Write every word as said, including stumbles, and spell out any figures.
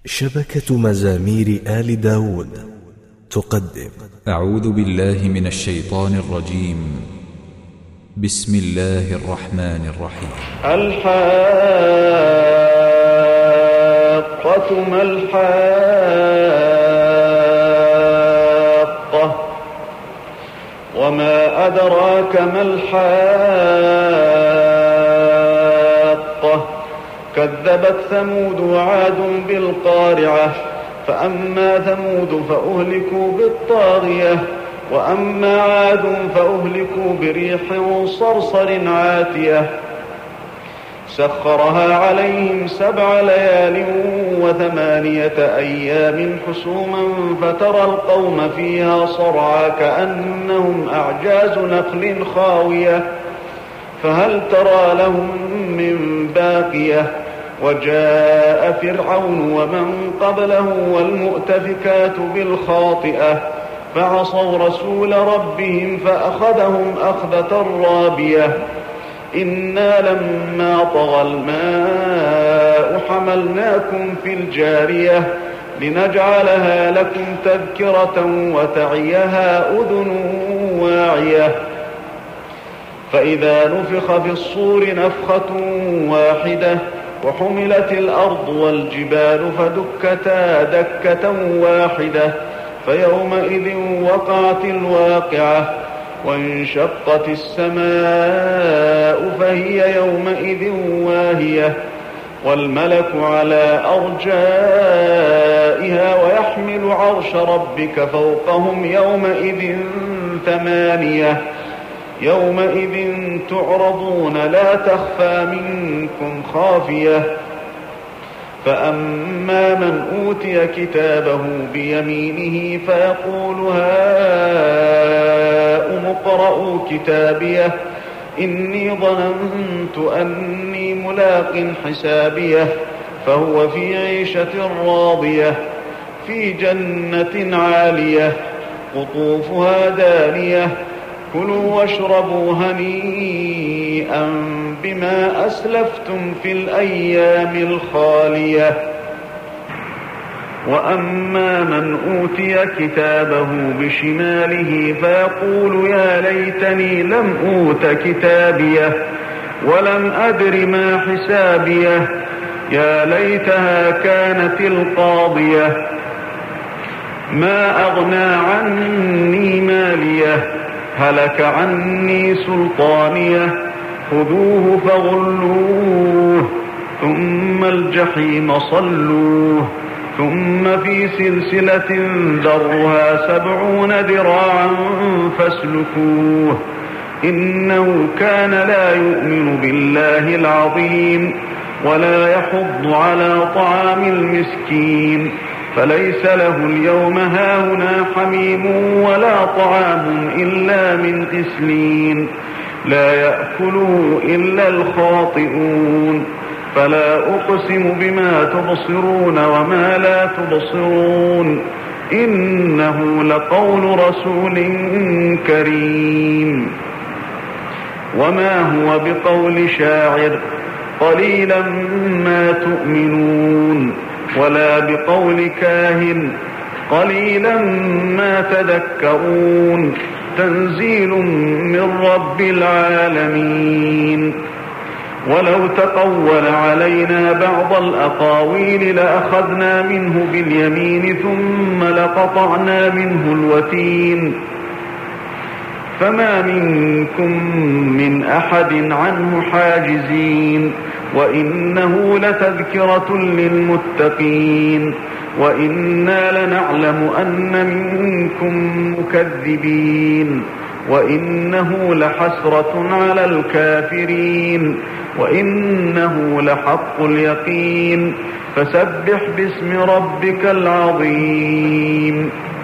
شبكة مزامير آل داود تقدم. أعوذ بالله من الشيطان الرجيم. بسم الله الرحمن الرحيم. الحاقة ما الحاقة وما أدراك ما الحاقة كذبت ثمود وعاد بالقارعة فأما ثمود فأهلكوا بالطاغية وأما عاد فأهلكوا بريح صرصر عاتية سخرها عليهم سبع ليال وثمانية أيام حسوما فترى القوم فيها صرعى كأنهم أعجاز نخل خاوية فهل ترى لهم من باقية وجاء فرعون ومن قبله والمؤتفكات بالخاطئة فعصوا رسول ربهم فأخذهم أخذة رابية إنا لما طغى الماء حملناكم في الجارية لنجعلها لكم تذكرة وتعيها أذن واعية فإذا نفخ في الصور نفخة واحدة وحملت الأرض والجبال فدكتا دكة واحدة فيومئذ وقعت الواقعة وانشقت السماء فهي يومئذ واهية والملك على أرجائها ويحمل عرش ربك فوقهم يومئذ ثمانية يومئذ تعرضون لا تخفى منكم خافية فأما من أوتي كتابه بيمينه فيقول هاؤم اقرءوا كتابيه إني ظننت أني ملاق حسابيه فهو في عيشة راضية في جنة عالية قطوفها دانية كلوا واشربوا هنيئا بما أسلفتم في الأيام الخالية وأما من أوتي كتابه بشماله فيقول يا ليتني لم أوت كتابيه ولم أدر ما حسابيه يا ليتها كانت القاضية ما أغنى عني ماليه هلك عني سلطانيه خذوه فغلوه ثم الجحيم صلوه ثم في سلسلة ذرها سبعون ذراعا فاسلكوه إنه كان لا يؤمن بالله العظيم ولا يحض على طعام المسكين فليس له اليوم هاهنا حميم ولا طعام إلا من غسلين لا يأكله إلا الخاطئون فلا أقسم بما تبصرون وما لا تبصرون إنه لقول رسول كريم وما هو بقول شاعر قليلا ما تؤمنون ولا بقول كاهن قليلا ما تذكرون تنزيل من رب العالمين ولو تقول علينا بعض الأقاويل لأخذنا منه باليمين ثم لقطعنا منه الوتين فما منكم من أحد عنه حاجزين وإنه لتذكرة للمتقين وإنا لنعلم أن منكم مكذبين وإنه لحسرة على الكافرين وإنه لحق اليقين فسبح باسم ربك العظيم.